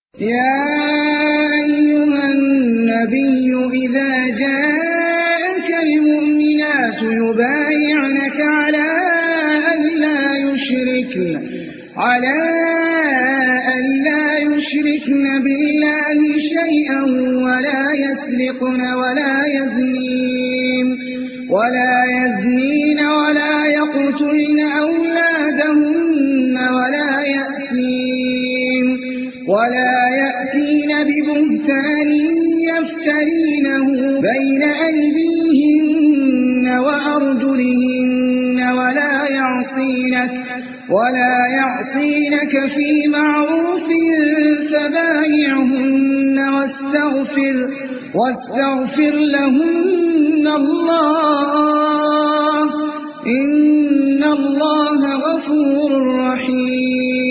يا أيها النبي إذا جاءك المؤمنات يبايعنك على أن لا يشركن بالله شيئا ولا يسرقن ولا يزنين ولا يقتلن أولادهن ولا يأتين ببهتان يفترينه بين أيديهن وأرجلهن ولا يعصينك في معروف فبايعهن واستغفر لهن الله إن الله غفور رحيم